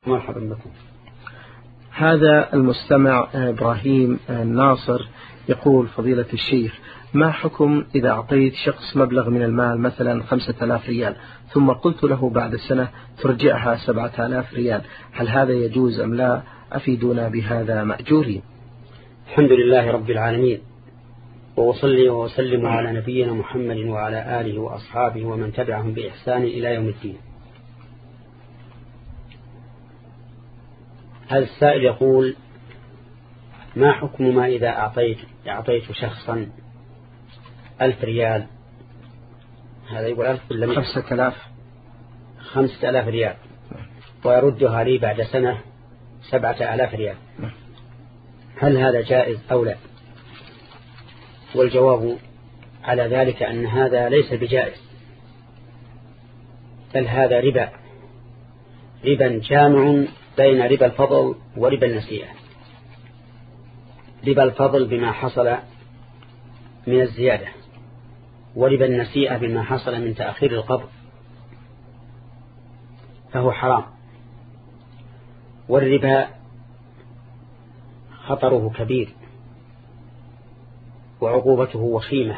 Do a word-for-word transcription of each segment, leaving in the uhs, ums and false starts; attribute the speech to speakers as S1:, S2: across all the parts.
S1: مرحبا بكم.
S2: هذا المستمع إبراهيم الناصر يقول: فضيلة الشيخ، ما حكم إذا أعطيت شخص مبلغ من المال مثلا خمسة آلاف ريال ثم قلت له بعد سنة ترجعها سبعة آلاف ريال، هل هذا يجوز أم لا؟ أفيدونا بهذا مأجورين.
S1: الحمد لله رب العالمين، وأصلي وأسلم على نبينا محمد وعلى آله وأصحابه ومن تبعهم بإحسان إلى يوم الدين. هذا السائل يقول: ما حكم ما إذا أعطيت, أعطيت شخصا ألف ريال، هذا يقول ألف ولا مئة؟
S2: خمسة آلاف
S1: خمسة آلاف ريال، ويردها لي بعد سنة سبعة آلاف ريال، هل هذا جائز أو لا؟ والجواب على ذلك أن هذا ليس بجائز، بل هذا ربا، ربا جامع بين ربا الفضل وربا النسيئة. ربا الفضل بما حصل من الزيادة، وربا النسيئة بما حصل من تأخير القبض، فهو حرام. والربا خطره كبير وعقوبته وخيمة.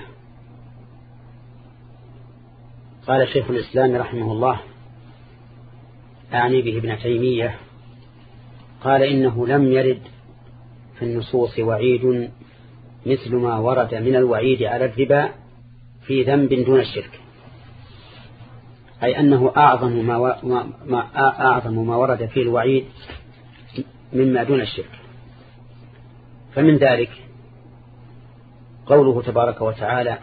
S1: قال شيخ الإسلام رحمه الله، أعني به ابن تيمية، قال: إنه لم يرد في النصوص وعيد مثل ما ورد من الوعيد على الربا في ذنب دون الشرك، أي أنه أعظم ما, و... ما... ما أعظم ما ورد فيه الوعيد مما دون الشرك. فمن ذلك قوله تبارك وتعالى: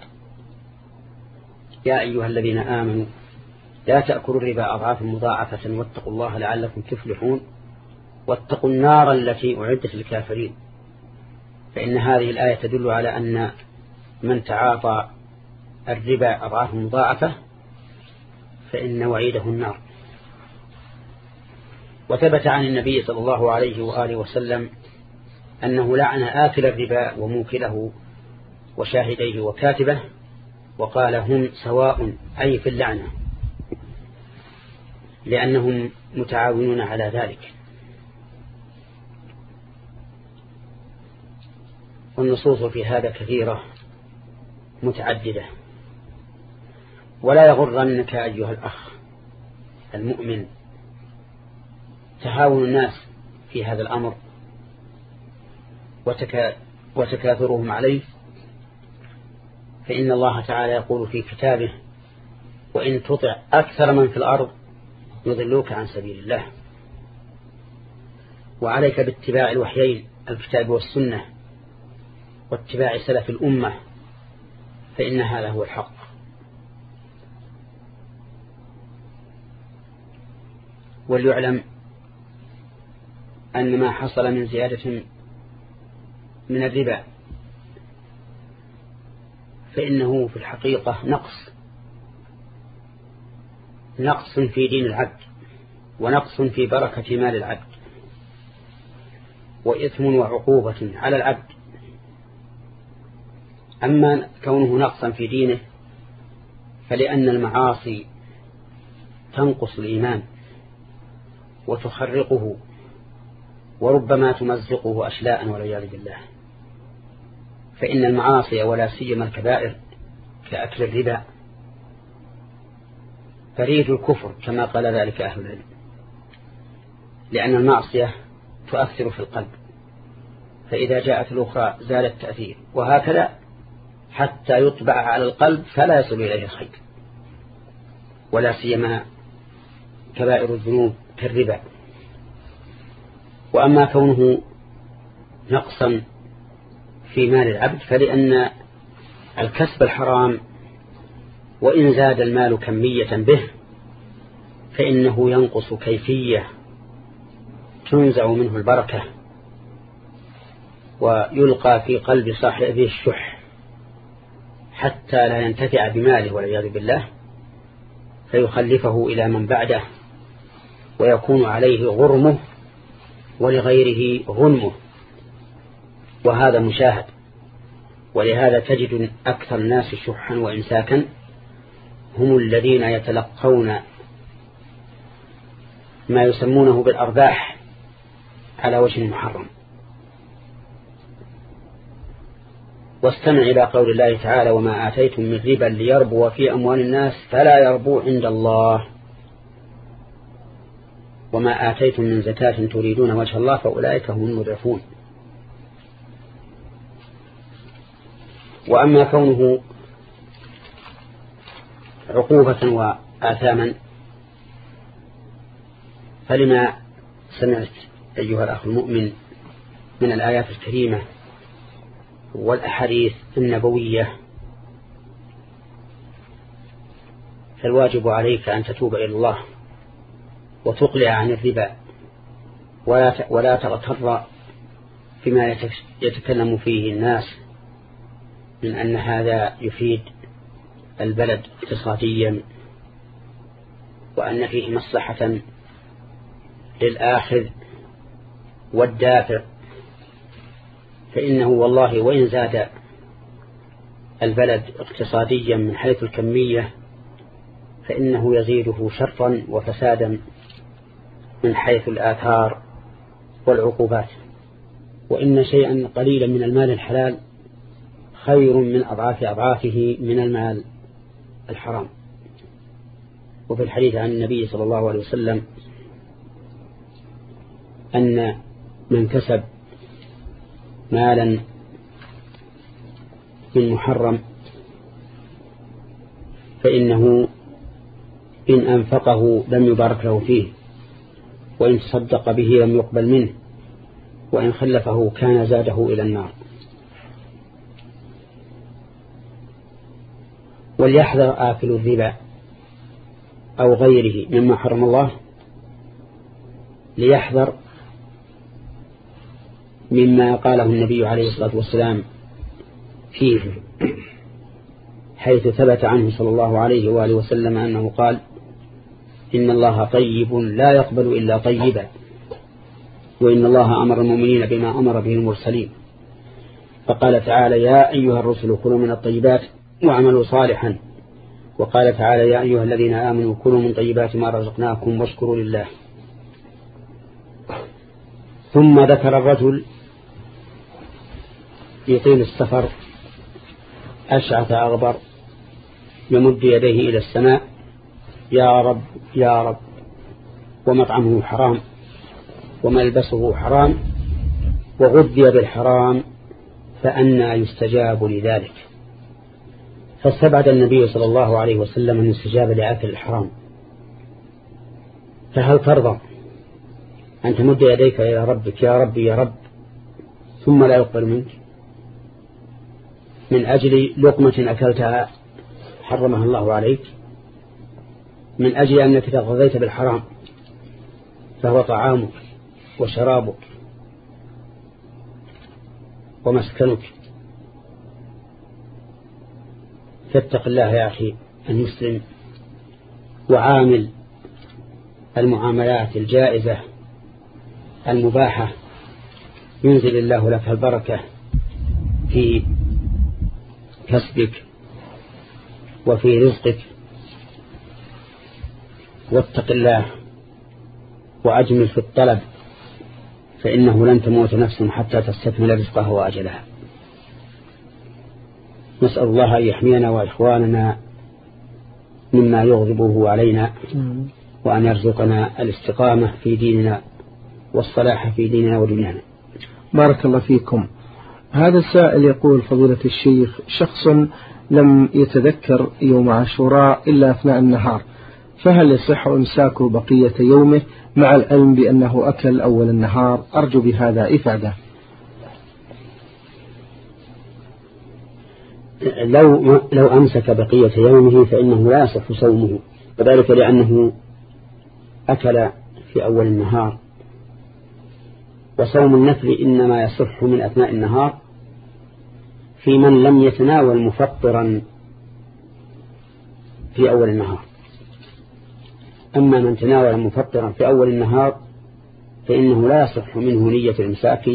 S1: يا أيها الذين آمنوا لا تأكلوا الربا أضعافا مضاعفة واتقوا الله لعلكم تفلحون واتقوا النار التي أعدت للكافرين. فإن هذه الآية تدل على أن من تعاطى الربا أضعافا مضاعفة فإن وعيده النار. وثبت عن النبي صلى الله عليه وآله وسلم أنه لعن آكل الربا وموكله وشاهديه وكاتبه، وقال: هم سواء، أي في اللعنة، لأنهم متعاونون على ذلك. والنصوص في هذا كثيرة متعددة، ولا يغرنك أيها الأخ المؤمن تهاون الناس في هذا الأمر وتكا وتكاثرهم عليه، فإن الله تعالى يقول في كتابه: وإن تطع أكثر من في الأرض يضلوك عن سبيل الله. وعليك باتباع الوحيين الكتاب والسنة واتباع سلف الأمة، فإن هذا هو الحق. وليعلم أن ما حصل من زيادة من الربا فإنه في الحقيقة نقص نقص في دين العبد، ونقص في بركة مال العبد، وإثم وعقوبة على العبد. أما كونه نقصا في دينه فلأن المعاصي تنقص الإيمان وتخرقه، وربما تمزقه أشلاء والعياذ بالله. فإن المعاصي ولا سيما الكبائر كأكل الربا فريد الكفر كما قال ذلك أهل العلم، لأن المعصية تؤثر في القلب، فإذا جاءت الأخرى زال التأثير، وهكذا حتى يطبع على القلب فلا يصل إليه الخير، ولا سيما كبائر الذنوب كالربا. وأما كونه نقصا في مال العبد فلأن الكسب الحرام وإن زاد المال كمية به فإنه ينقص كيفية، تنزع منه البركة ويلقى في قلب صاحبه الشح حتى لا ينتفع بماله والعياذ بالله، فيخلفه إلى من بعده ويكون عليه غرمه ولغيره غنمه، وهذا مشاهد. ولهذا تجد أكثر الناس شحا وإمساكا هم الذين يتلقون ما يسمونه بالأرباح على وجه محرم. واستمع إلى قول الله تعالى: وما آتيتم من ربا ليربو في أموال الناس فلا يربو عند الله، وما آتيتم من زكاة تريدون وجه الله فأولئك هم المضعفون. وأما كونه عقوبة وآثاما فلما سمعت أيها الأخ المؤمن من الآيات الكريمة والأحاديث النبوية فالواجب عليك أن تتوب إلى الله وتقلع عن الربا ولا تغتر فيما يتكلم فيه الناس من أن هذا يفيد البلد اقتصاديا وأن فيه مصلحة للآخذ والدافع، فإنه والله وإن زاد البلد اقتصاديا من حيث الكمية فإنه يزيده شرا وفسادا من حيث الآثار والعقوبات. وإن شيئا قليلا من المال الحلال خير من أضعاف أضعافه من المال الحرام. وفي الحديث عن النبي صلى الله عليه وسلم أن من كسب مالا من محرم فإنه إن أنفقه لم يبارك له فيه، وإن تصدق به لم يقبل منه، وإن خلفه كان زاده إلى النار. وليحذر آكل الربا أو غيره مما حرم الله، ليحذر مما قاله النبي عليه الصلاة والسلام فيه، حيث ثبت عنه صلى الله عليه وآله وسلم أنه قال: إن الله طيب لا يقبل إلا طيبا، وإن الله أمر المؤمنين بما أمر به المرسلين. فقال تعالى: يا أيها الرسل كلوا من الطيبات وعملوا صالحا. وقال تعالى: يا أيها الذين آمنوا كلوا من طيبات ما رزقناكم واشكروا لله. ثم ذكر الرجل يطيل السفر أشعث أغبر يمد يديه إلى السماء: يا رب يا رب، ومطعمه حرام وملبسه حرام وغذي بالحرام، فأنى يستجاب لذلك؟ فاستبعد النبي صلى الله عليه وسلم أن يستجاب لأكل الحرام. فهل ترضى أن تمد يديك إلى ربك: يا رب يا رب، ثم لا يقبل منك من أجل لقمة أكلتها حرمها الله عليك، من أجل أنك تغذيت بالحرام فهو طعامك وشرابك ومسكنك؟ فاتق الله يا أخي أن يسلم، وعامل المعاملات الجائزة المباحة ينزل الله لك البركة في كسبك وفي رزقك. واتق الله وأجمل في الطلب، فإنه لن تموت نفس حتى تستكمل رزقها وأجلها. نسأل الله أن يحمينا وإخواننا مما يغضبه علينا، وأن يرزقنا الاستقامة في ديننا والصلاح في ديننا ودنيانا.
S2: بارك الله فيكم. هذا السائل يقول: فضيلة الشيخ، شخص لم يتذكر يوم عاشوراء إلا أثناء النهار، فهل يصح إمساكه بقية يومه مع العلم بأنه أكل أول النهار؟ أرجو بهذا إفادة.
S1: لو, لو أمسك بقية يومه فإنه لا يصح صومه، وذلك لأنه أكل في أول النهار، وصوم النفل إنما يصح من أثناء النهار في من لم يتناول مفطرا في أول النهار. أما من تناول مفطرا في أول النهار فإنه لا يصح منه نية الإمساك،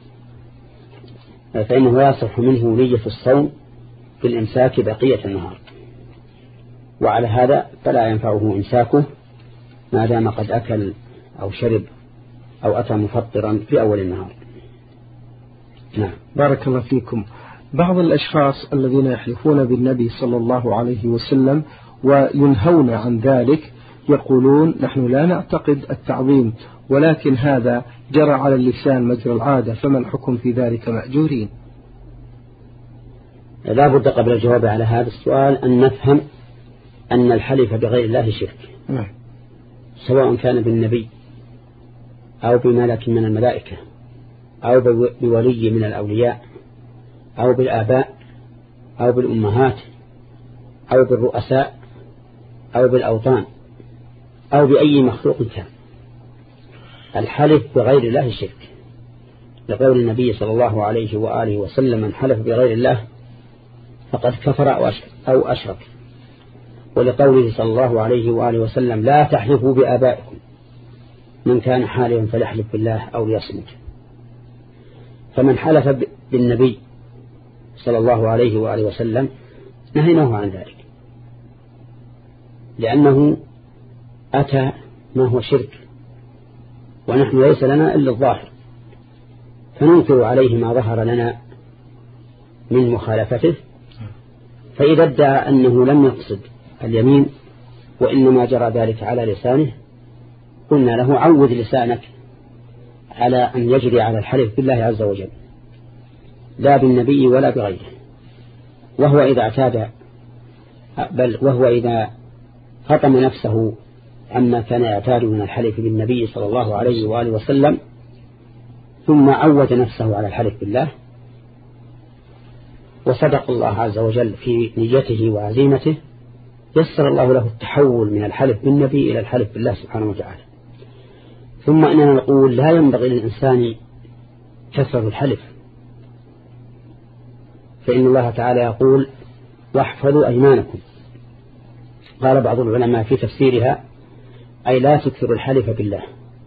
S1: فإنه لا يصح منه نية الصوم في الإمساك بقية النهار، وعلى هذا فلا ينفعه إمساكه ما دام قد أكل أو شرب أو أتى مفطرا في أول النهار. نعم.
S2: بارك الله فيكم. بعض الأشخاص الذين يحلفون بالنبي صلى الله عليه وسلم وينهون عن ذلك يقولون نحن لا نعتقد التعظيم، ولكن هذا جرى على اللسان مجرى العادة، فما الحكم في ذلك مأجورين؟
S1: لا بد قبل الجواب على هذا السؤال أن نفهم أن الحلف بغير الله شرك، سواء كان بالنبي أو بملك من الملائكة أو بولي من الأولياء أو بالآباء أو بالأمهات أو بالرؤساء أو بالأوطان أو بأي مخلوق كان. الحلف بغير الله شرك، لقول النبي صلى الله عليه وآله وسلم من حلف بغير الله فقد كفر أو أشرك، ولقوله صلى الله عليه وآله وسلم لا تحلفوا بآبائكم، من كان حالفا فليحلف بالله أو ليصمت. فمن حلف بالنبي صلى الله عليه وآله وسلم نهيناه عن ذلك، لأنه أتى ما هو شرك، ونحن ليس لنا إلا الظاهر، فننكر عليه ما ظهر لنا من مخالفته. فإذا ادعى أنه لم يقصد اليمين وإنما جرى ذلك على لسانه، قلنا له عود لسانك على أن يجري على الحلف بالله عز وجل لا بالنبي ولا بغيره. وهو إذا اعتاد بل وهو إذا خطم نفسه عما كان يعتاد من الحلف بالنبي صلى الله عليه وآله وسلم ثم عود نفسه على الحلف بالله وصدق الله عز وجل في نيته وعزيمته، يسر الله له التحول من الحلف بالنبي إلى الحلف بالله سبحانه وتعالى. ثم إننا نقول لا ينبغي للإنسان كثرة الحلف، فإن الله تعالى يقول واحفظوا أيمانكم. قال بعض العلماء في تفسيرها أي لا تكثر الحلف بالله،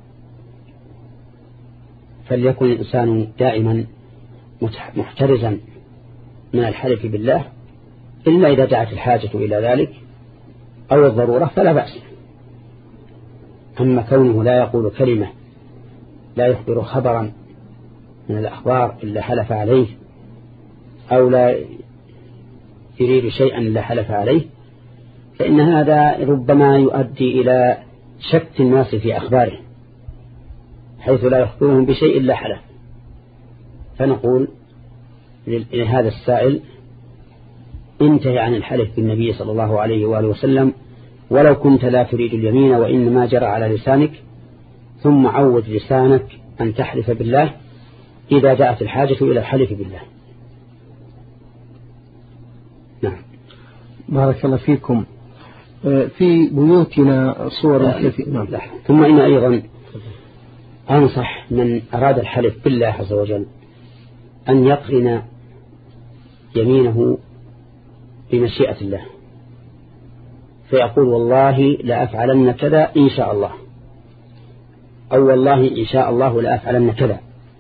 S1: فليكن الإنسان دائما محترزا من الحلف بالله، إلا إذا دعت الحاجة إلى ذلك أو الضرورة فلا بأس. أما كونه لا يقول كلمة، لا يخبر خبرا من الأخبار إلا حلف عليه، أو لا يريد شيئا إلا حلف عليه، فإن هذا ربما يؤدي إلى شك الناس في أخباره، حيث لا يخبرهم بشيء إلا حلف. فنقول لهذا السائل انتهي عن الحلف بالنبي صلى الله عليه وآله وسلم ولو كنت لا تريد اليمين وإنما جرى على لسانك، ثم عود لسانك أن تحلف بالله إذا جاءت الحاجة إلى الحلف بالله. نعم.
S2: بارك الله فيكم. في بيوتنا صور كثيرة.
S1: ثم إن أيضا أنصح من أراد الحلف بالله عز وجل أن يقرن يمينه بمشيئة الله، فيقول والله لا أفعلن كذا إن شاء الله، أو والله إن شاء الله لا أفعلن كذا،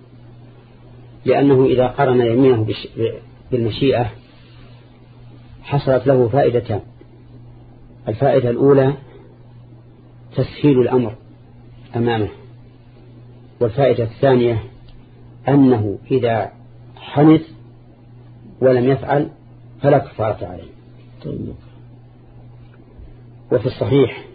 S1: لأنه إذا قرن يمينه بالمشيئة حصلت له فائدتان. الفائدة الأولى تسهيل الأمر أمامه، والفائدة الثانية أنه إذا حنث ولم يفعل فلا كفارة عليه. وفي الصحيح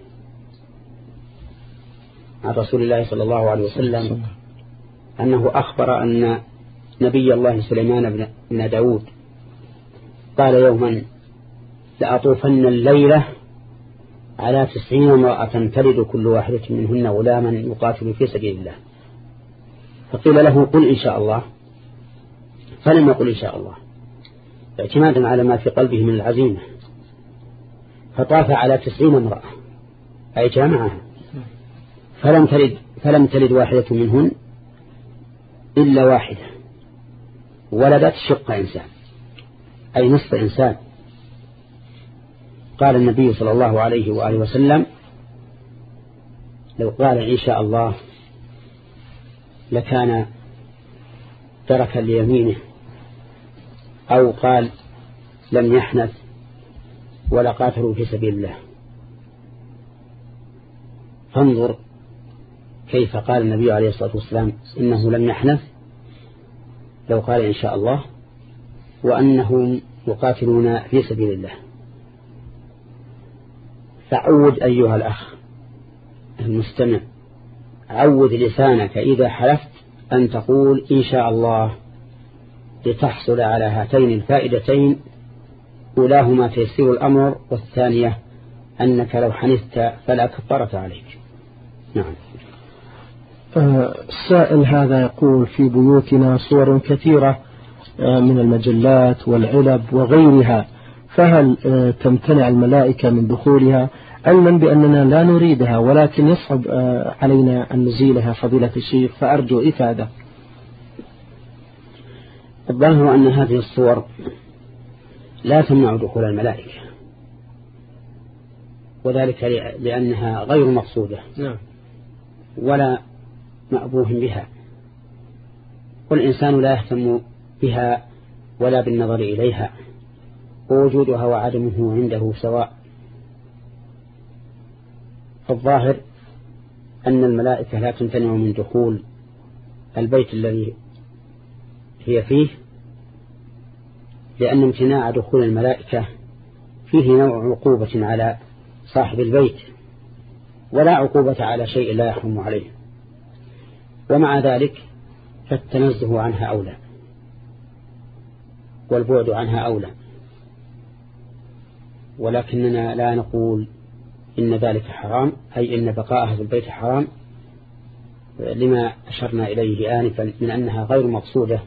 S1: عن رسول الله صلى الله عليه وسلم أنه أخبر أن نبي الله سليمان بن داود قال يوما لأطوفن الليلة على تسعين امرأة تلد كل واحدة منهن غلاما يقاتل في سبيل الله، فقيل له قل إن شاء الله، فلم يقل إن شاء الله اعتمادا على ما في قلبه من العزيمة، فطاف على تسعين امرأة أي جامعها، فلم تلد, فلم تلد واحدة منهن إلا واحدة، ولدت شق إنسان أي نصف إنسان. قال النبي صلى الله عليه وآله وسلم لو قال إن شاء الله لكان ترك ليمينه، أو قال لم يحنث ولا قاتلوا في سبيل الله. فانظر كيف قال النبي عليه الصلاة والسلام إنه لم يحنث لو قال إن شاء الله، وأنهم يقاتلون في سبيل الله. فعود أيها الأخ المستمع، عود لسانك إذا حلفت أن تقول إن شاء الله، لتحصل على هاتين الفائدتين: أولاهما تيسير الأمر، والثانية أنك لو حنثت فلا كفارة عليك. نعم.
S2: السائل هذا يقول: في بيوتنا صور كثيرة من المجلات والعلب وغيرها، فهل تمتنع الملائكة من دخولها، علما بأننا لا نريدها ولكن يصعب علينا أن نزيلها فضيلة الشيخ، فأرجو إفادة.
S1: الظاهر أن هذه الصور لا تمنع دخول الملائكة، وذلك لأنها غير مقصودة ولا مأبوه بها، والإنسان لا يهتم بها ولا بالنظر إليها، ووجودها وعدمه عنده سواء. فالظاهر أن الملائكة لا تمتنع من دخول البيت الذي هي فيه، لأن امتناع دخول الملائكة فيه نوع عقوبة على صاحب البيت، ولا عقوبة على شيء لا يحرم عليه، ومع ذلك فالتنزه عنها أولى والبعد عنها أولى، ولكننا لا نقول إن ذلك حرام، أي إن بقاءها في البيت حرام، لما أشرنا إليه آنفا من أنها غير مقصودة،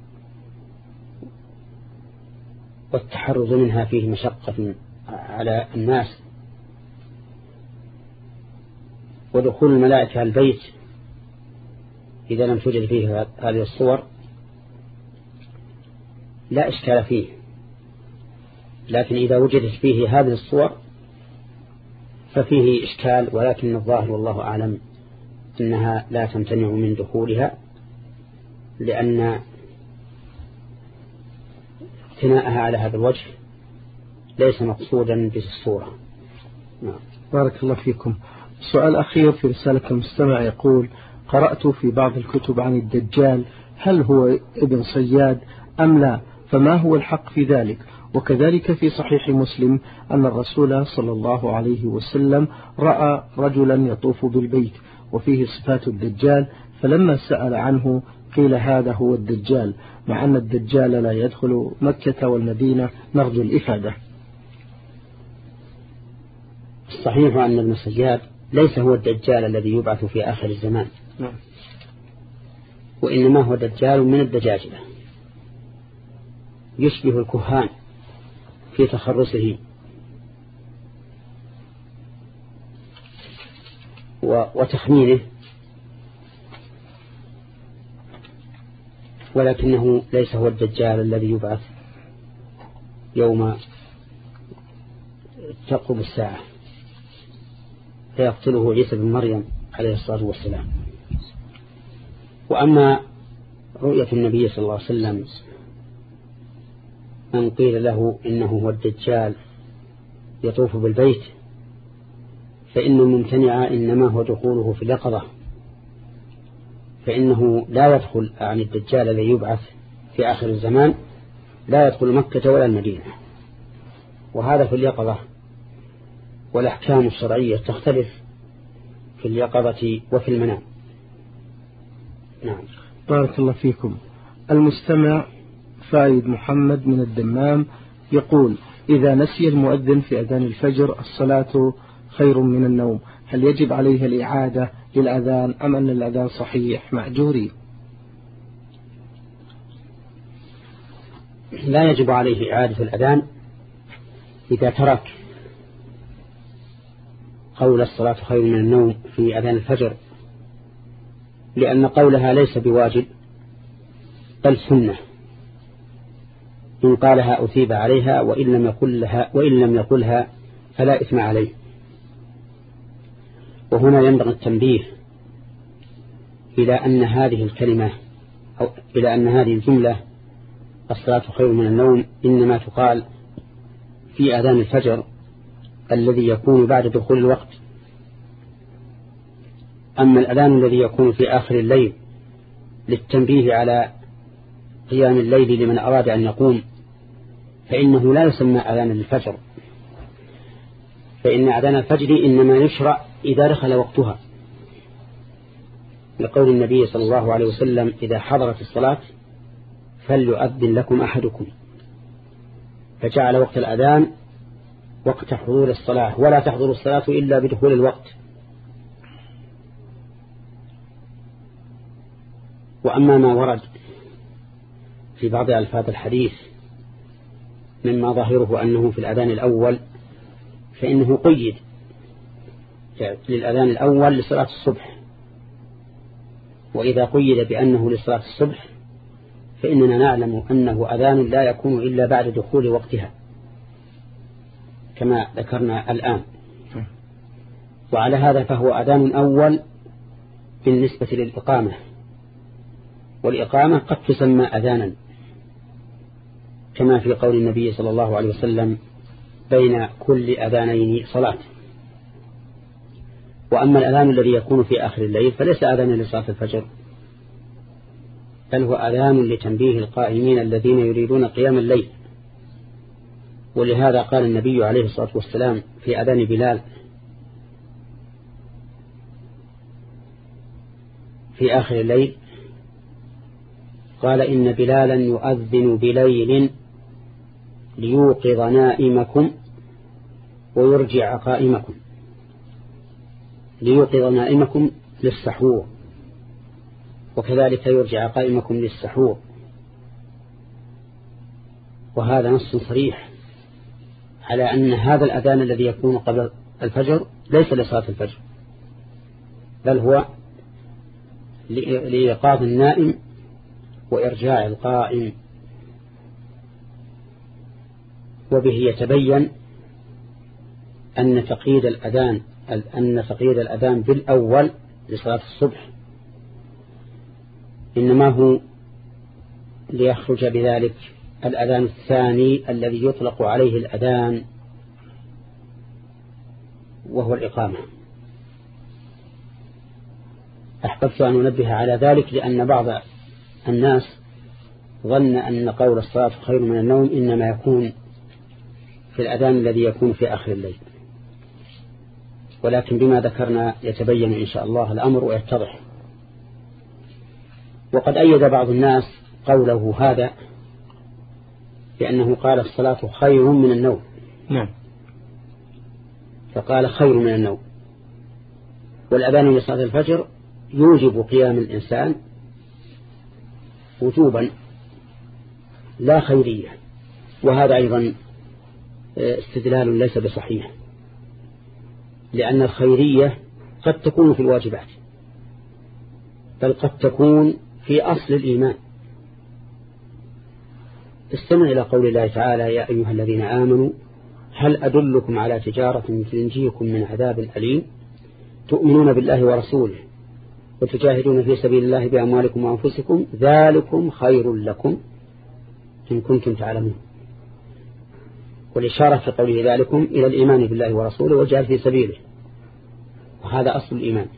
S1: والتحرز منها فيه مشقة على الناس. ودخول الملائكة البيت إذا لم توجد فيه هذه الصور لا إشكال فيه، لكن إذا وجدت فيه هذه الصور ففيه إشكال، ولكن الظاهر والله أعلم إنها لا تمتنع من دخولها، لأن اقتناءها على هذا الوجه ليس مقصودا بالصورة.
S2: نعم. بارك الله فيكم. سؤال أخير في رسالة المستمع يقول: قرأت في بعض الكتب عن الدجال، هل هو ابن صياد أم لا؟ فما هو الحق في ذلك؟ وكذلك في صحيح مسلم أن الرسول صلى الله عليه وسلم رأى رجلا يطوف بالبيت وفيه صفات الدجال، فلما سأل عنه قيل هذا هو الدجال، مع أن الدجال لا يدخل مكة والمدينة، نرجو الإفادة.
S1: الصحيح أن ابن صياد ليس هو الدجال الذي يبعث في آخر الزمان، وإنما هو دجال من الدجاجلة، يشبه الكهان في تخرصه وتخمينه، ولكنه ليس هو الدجال الذي يبعث يوم تقرب الساعة فيقتله عيسى بن مريم عليه الصلاة والسلام. وأما رؤية النبي صلى الله عليه وسلم من قيل له إنه هو الدجال يطوف بالبيت، فإن الممتنع إنما هو دخوله في اليقظة، فإنه لا يدخل عن الدجال الذي يبعث في آخر الزمان، لا يدخل مكة ولا المدينة، وهذا في اليقظة، والأحكام الشرعية تختلف في اليقظة وفي المنام. نعم.
S2: بارك الله فيكم. المستمع فايد محمد من الدمام يقول: إذا نسي المؤذن في أذان الفجر الصلاة خير من النوم، هل يجب عليه الإعادة للأذان أم أن الأذان صحيح مأجوري؟
S1: لا يجب عليه إعادة الأذان إذا ترك قول الصلاة خير من النوم في أذان الفجر، لأن قولها ليس بواجب بل سنة، إن قالها أثيب عليها، وإن لم يقلها وإن لم يقلها فلا إثم عليه. وهنا ينبغي التنبيه إلى أن هذه الكلمة أو إلى أن هذه الجملة الصلاة خير من النوم إنما تقال في أذان الفجر الذي يكون بعد دخول الوقت، أما الأذان الذي يكون في آخر الليل للتنبيه على قيام الليل لمن أراد أن يقوم فإنه لا يسمى أذان الفجر، فإن أذان الفجر إنما يشرع إذا دخل وقتها، لقول النبي صلى الله عليه وسلم إذا حضرت الصلاة فليؤذن لكم أحدكم، فجعل وقت الأذان وقت حضور الصلاة، ولا تحضر الصلاة إلا بدخول الوقت. وأما ما ورد في بعض ألفاظ الحديث مما ظاهره أنه في الأذان الأول فإنه قيد للأذان الأول لصلاة الصبح، وإذا قيد بأنه لصلاة الصبح فإننا نعلم أنه أذان لا يكون إلا بعد دخول وقتها كما ذكرنا الآن. وعلى هذا فهو أذان أول بالنسبة للإقامة، والإقامة قد تسمى أذانا كما في قول النبي صلى الله عليه وسلم بين كل أذانين صلاة. وأما الأذان الذي يكون في آخر الليل فليس أذانا لصلاة الفجر، بل هو أذان لتنبيه القائمين الذين يريدون قيام الليل. ولهذا قال النبي عليه الصلاة والسلام في أذان بلال في آخر الليل قال إن بلالا يؤذن بليل ليوقظ نائمكم ويرجع قائمكم، ليوقظ نائمكم للسحور وكذلك يرجع قائمكم للسحور. وهذا نص صريح على أن هذا الأذان الذي يكون قبل الفجر ليس لصلاة الفجر، بل هو لإيقاظ النائم وإرجاع القائم. وبه يتبين أن تقييد الأذان أن تقييد الأذان بالأول لصلاة الصبح إنما هو ليخرج بذلك الأذان الثاني الذي يطلق عليه الأذان وهو الإقامة. أحببت أن أنبه على ذلك لأن بعض الناس ظن أن قول الصلاة خير من النوم إنما يكون في الأذان الذي يكون في آخر الليل، ولكن بما ذكرنا يتبين إن شاء الله الأمر ويتضح. وقد أيد بعض الناس قوله هذا لأنه قال الصلاة خير من النوم،
S2: نعم،
S1: فقال خير من النوم، والأذان لصلاة الفجر يوجب قيام الإنسان وجوبا لا خيرية، وهذا أيضا استدلال ليس بصحيح، لأن الخيرية قد تكون في الواجبات بل قد تكون في أصل الإيمان. استمع إلى قول الله تعالى يا أيها الذين آمنوا هل أدلكم على تجارة تنجيكم من عذاب أليم تؤمنون بالله ورسوله وتجاهدون في سبيل الله بأموالكم وأنفسكم ذلكم خير لكم إن كنتم تعلمون. والإشارة في قوله ذلكم إلى الإيمان بالله ورسوله والجهاد في سبيله، وهذا أصل الإيمان.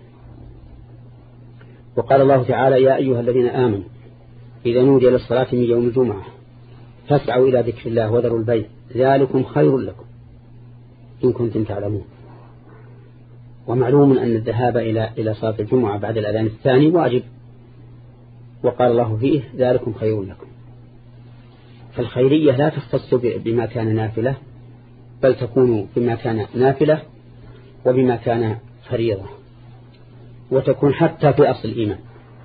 S1: وقال الله تعالى يا أيها الذين آمنوا إذا نودي للصلاة من يوم الجمعة فاسعوا إلى ذكر الله وذروا البيع ذلكم خير لكم إن كنتم تعلمون. ومعلوم أن الذهاب إلى إلى صلاة الجمعة بعد الأذان الثاني واجب، وقال الله فيه ذلكم خير لكم. فالخيرية لا تختص بما كان نافلة بل تكون بما كان نافلة وبما كان فريضة، وتكون حتى في أصل الإيمان.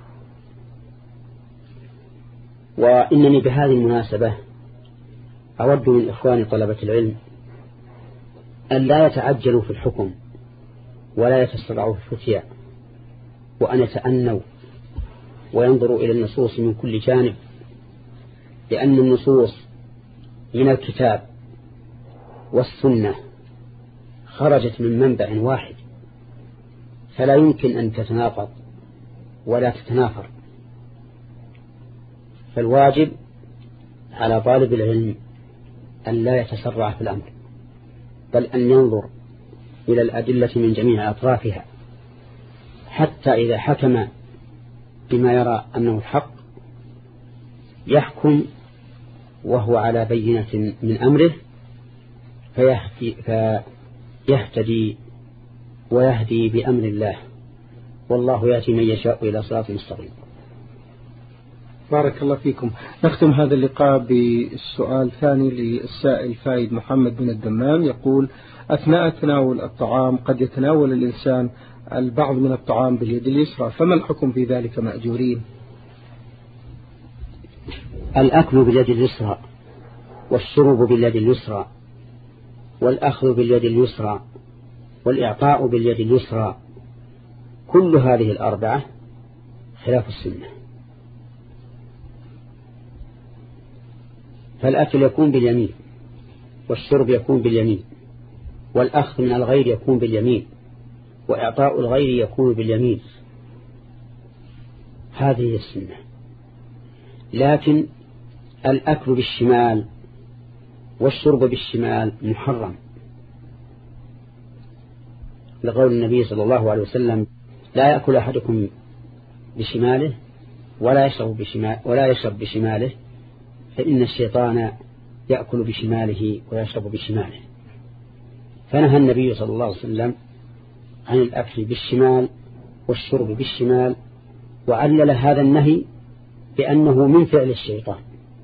S1: وإنني بهذه المناسبة أود من إخواني طلبة العلم أن لا يتعجلوا في الحكم ولا يتسرعوا في الفتيا، وأن يتأنوا وينظروا إلى النصوص من كل جانب، لأن النصوص من الكتاب والسنة خرجت من منبع واحد فلا يمكن أن تتناقض ولا تتنافر. فالواجب على طالب العلم أن لا يتسرع في الأمر بل أن ينظر إلى الأدلة من جميع أطرافها حتى إذا حكم بما يرى أنه الحق يحكم وهو على بينة من أمره فيهدي, فيهتدي ويهدي بأمر الله، والله يأتي من يشاء إلى صراط مستقيم.
S2: بارك الله فيكم. نختم هذا اللقاء بالسؤال الثاني للسائل فايد محمد بن الدمام، يقول: أثناء تناول الطعام قد يتناول الإنسان البعض من الطعام باليد اليسرى، فما الحكم في ذلك مأجورين؟
S1: الأكل باليد اليسرى والشرب باليد اليسرى والأخذ باليد اليسرى والإعطاء باليد اليسرى، كل هذه الأربعة خلاف السنة. فالأكل يكون باليمين، والشرب يكون باليمين، والأخذ من الغير يكون باليمين، وإعطاء الغير يكون باليمين، هذه السنة. لكن الأكل بالشمال والشرب بالشمال محرم، لقول النبي صلى الله عليه وسلم: لا يأكل أحدكم بشماله ولا يشرب بشمال ولا يشرب بشماله، فإن الشيطان يأكل بشماله ويشرب بشماله. فنهى النبي صلى الله عليه وسلم عن الأكل بالشمال والشرب بالشمال، وعلل هذا النهي بأنه من فعل الشيطان،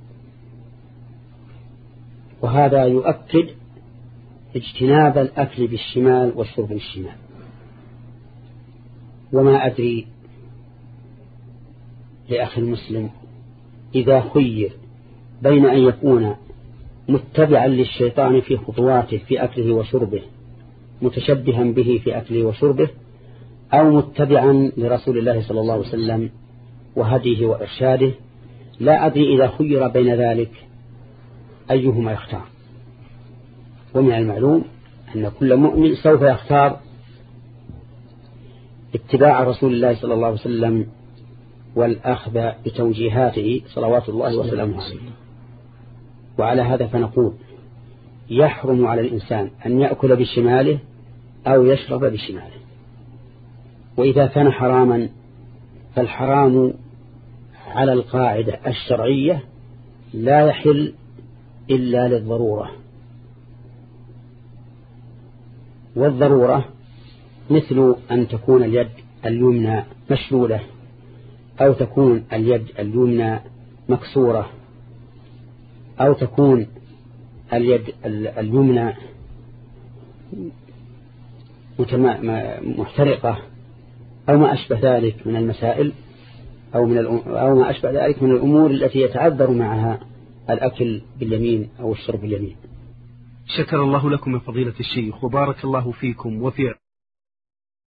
S1: وهذا يؤكد اجتناب الأكل بالشمال والشرب بالشمال. وما أدري لأخي المسلم إذا خير بين أن يكون متبعا للشيطان في خطواته في أكله وشربه، متشبها به في أكله وشربه، أو متبعا لرسول الله صلى الله عليه وسلم وهديه وإرشاده، لا أدري إذا خير بين ذلك أيهما يختار. ومن المعلوم أن كل مؤمن سوف يختار اتباع رسول الله صلى الله عليه وسلم والأخذ بتوجيهاته صلوات الله وسلامه عليه. وعلى هذا فنقول: يحرم على الإنسان أن يأكل بشماله أو يشرب بشماله. وإذا كان حراما فالحرام على القاعدة الشرعية لا يحل إلا للضرورة، والضرورة مثل أن تكون اليد اليمنى مشلولة، أو تكون اليد اليمنى مكسورة، أو تكون اليد اليمنى محترقة، أو ما أشبه ذلك من المسائل، أو, من أو ما أشبه ذلك من الأمور التي يتعذر معها الأكل باليمين أو الشرب باليمين.
S2: شكر الله لكم يا فضيلة الشيخ، وبارك الله فيكم وفي